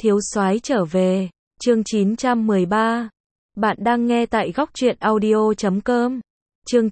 Thiếu soái trở về, chương 913. Bạn đang nghe tại góc truyện audio.com. Chương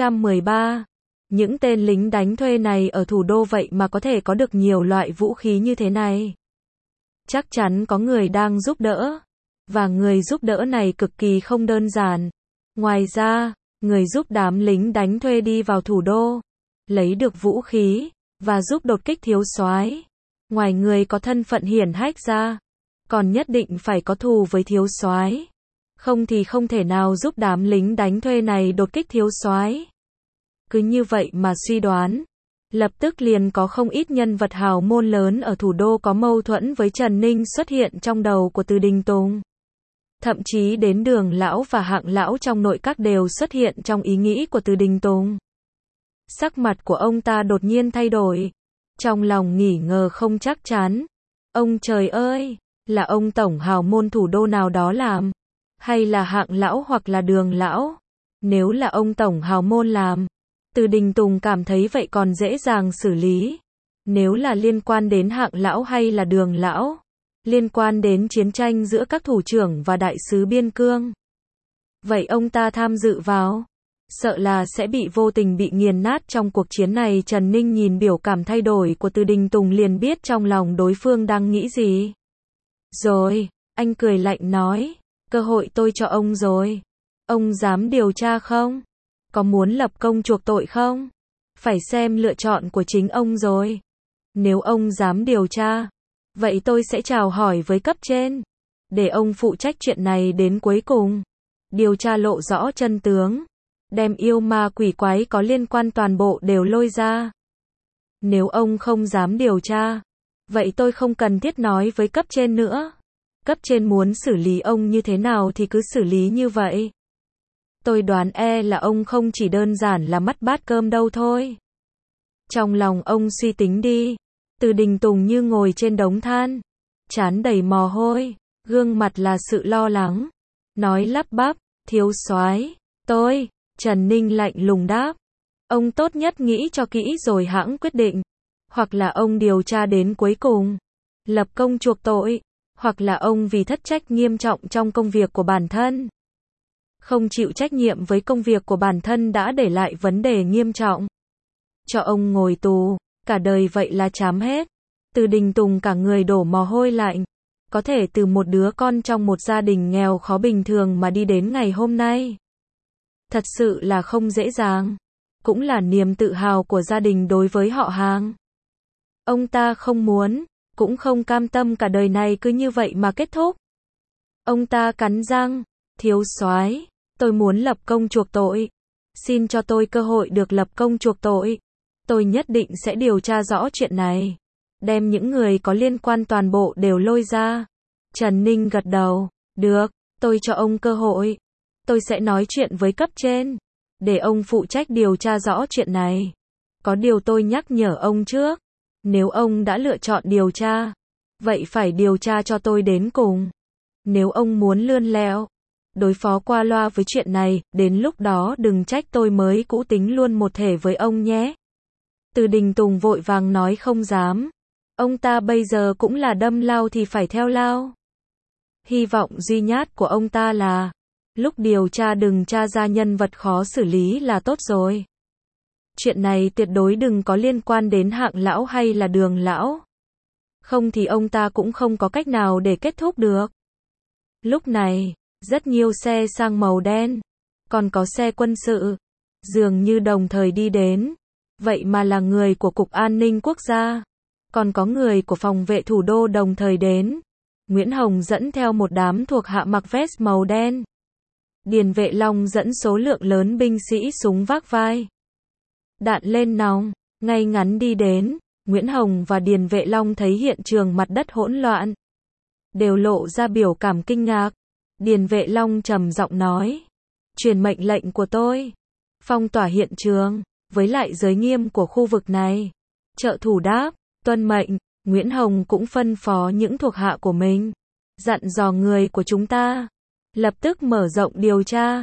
913. Những tên lính đánh thuê này ở thủ đô vậy mà có thể có được nhiều loại vũ khí như thế này. Chắc chắn có người đang giúp đỡ. Và người giúp đỡ này cực kỳ không đơn giản. Ngoài ra, người giúp đám lính đánh thuê đi vào thủ đô, lấy được vũ khí, và giúp đột kích thiếu soái. Ngoài người có thân phận hiển hách ra, còn nhất định phải có thù với thiếu soái. Không thì không thể nào giúp đám lính đánh thuê này đột kích thiếu soái. Cứ như vậy mà suy đoán, lập tức liền có không ít nhân vật hào môn lớn ở thủ đô có mâu thuẫn với Trần Ninh xuất hiện trong đầu của Từ Đình Tùng. Thậm chí đến Đường lão và Hạng lão trong nội các đều xuất hiện trong ý nghĩ của Từ Đình Tùng. Sắc mặt của ông ta đột nhiên thay đổi, trong lòng nghỉ ngờ không chắc chắn. Ông trời ơi, là ông tổng hào môn thủ đô nào đó làm, hay là Hạng lão hoặc là Đường lão? Nếu là ông tổng hào môn làm, Từ Đình Tùng cảm thấy vậy còn dễ dàng xử lý. Nếu là liên quan đến Hạng lão hay là Đường lão, liên quan đến chiến tranh giữa các thủ trưởng và đại sứ biên cương, vậy ông ta tham dự vào, sợ là sẽ bị vô tình bị nghiền nát trong cuộc chiến này. Trần Ninh nhìn biểu cảm thay đổi của Từ Đình Tùng liền biết trong lòng đối phương đang nghĩ gì. Rồi, anh cười lạnh nói, cơ hội tôi cho ông rồi. Ông dám điều tra không? Có muốn lập công chuộc tội không? Phải xem lựa chọn của chính ông rồi. Nếu ông dám điều tra, vậy tôi sẽ chào hỏi với cấp trên, để ông phụ trách chuyện này đến cuối cùng. Điều tra lộ rõ chân tướng, đem yêu ma quỷ quái có liên quan toàn bộ đều lôi ra. Nếu ông không dám điều tra, vậy tôi không cần thiết nói với cấp trên nữa. Cấp trên muốn xử lý ông như thế nào thì cứ xử lý như vậy. Tôi đoán là ông không chỉ đơn giản là mắt bát cơm đâu thôi. Trong lòng ông suy tính đi. Từ Đình Tùng như ngồi trên đống than, trán đầy mồ hôi, gương mặt là sự lo lắng, nói lắp bắp, thiếu soái, tôi. Trần Ninh lạnh lùng đáp, ông tốt nhất nghĩ cho kỹ rồi hãng quyết định. Hoặc là ông điều tra đến cuối cùng, lập công chuộc tội, hoặc là ông vì thất trách nghiêm trọng trong công việc của bản thân, không chịu trách nhiệm với công việc của bản thân đã để lại vấn đề nghiêm trọng, cho ông ngồi tù, cả đời vậy là chám hết. Từ Đình Tùng cả người đổ mồ hôi lạnh, có thể từ một đứa con trong một gia đình nghèo khó bình thường mà đi đến ngày hôm nay. Thật sự là không dễ dàng, cũng là niềm tự hào của gia đình đối với họ hàng. Ông ta không muốn, cũng không cam tâm cả đời này cứ như vậy mà kết thúc. Ông ta cắn răng, thiếu soái, tôi muốn lập công chuộc tội. Xin cho tôi cơ hội được lập công chuộc tội. Tôi nhất định sẽ điều tra rõ chuyện này, đem những người có liên quan toàn bộ đều lôi ra. Trần Ninh gật đầu, được, tôi cho ông cơ hội. Tôi sẽ nói chuyện với cấp trên, để ông phụ trách điều tra rõ chuyện này. Có điều tôi nhắc nhở ông trước, nếu ông đã lựa chọn điều tra, vậy phải điều tra cho tôi đến cùng. Nếu ông muốn lươn lẹo, đối phó qua loa với chuyện này, đến lúc đó đừng trách tôi mới cũ tính luôn một thể với ông nhé. Từ Đình Tùng vội vàng nói không dám. Ông ta bây giờ cũng là đâm lao thì phải theo lao. Hy vọng duy nhất của ông ta là, lúc điều tra đừng tra ra nhân vật khó xử lý là tốt rồi. Chuyện này tuyệt đối đừng có liên quan đến Hạng lão hay là Đường lão. Không thì ông ta cũng không có cách nào để kết thúc được. Lúc này, rất nhiều xe sang màu đen, còn có xe quân sự, dường như đồng thời đi đến. Vậy mà là người của Cục An ninh Quốc gia, còn có người của Phòng vệ thủ đô đồng thời đến. Nguyễn Hồng dẫn theo một đám thuộc hạ mặc vest màu đen. Điền Vệ Long dẫn số lượng lớn binh sĩ súng vác vai, đạn lên nòng, ngay ngắn đi đến. Nguyễn Hồng và Điền Vệ Long thấy hiện trường mặt đất hỗn loạn, đều lộ ra biểu cảm kinh ngạc. Điền Vệ Long trầm giọng nói, truyền mệnh lệnh của tôi, phong tỏa hiện trường, với lại giới nghiêm của khu vực này. Trợ thủ đáp, tuân mệnh. Nguyễn Hồng cũng phân phó những thuộc hạ của mình, dặn dò người của chúng ta, lập tức mở rộng điều tra.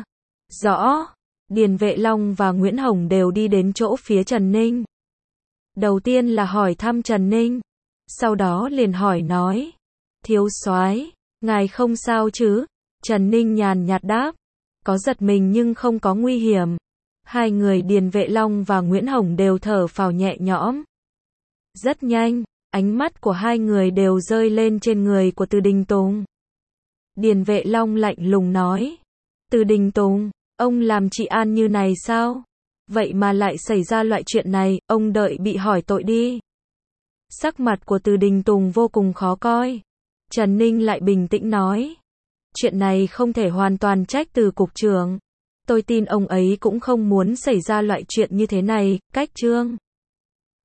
Rõ. Điền Vệ Long và Nguyễn Hồng đều đi đến chỗ phía Trần Ninh. Đầu tiên là hỏi thăm Trần Ninh, sau đó liền hỏi nói, Thiếu soái, ngài không sao chứ? Trần Ninh nhàn nhạt đáp. Có giật mình nhưng không có nguy hiểm. Hai người Điền Vệ Long và Nguyễn Hồng đều thở phào nhẹ nhõm. Rất nhanh, ánh mắt của hai người đều rơi lên trên người của Từ Đình Tùng. Điền Vệ Long lạnh lùng nói. Từ Đình Tùng, ông làm trị an như này sao? Vậy mà lại xảy ra loại chuyện này, ông đợi bị hỏi tội đi. Sắc mặt của Từ Đình Tùng vô cùng khó coi. Trần Ninh lại bình tĩnh nói. Chuyện này không thể hoàn toàn trách từ cục trưởng. Tôi tin ông ấy cũng không muốn xảy ra loại chuyện như thế này, cách Trương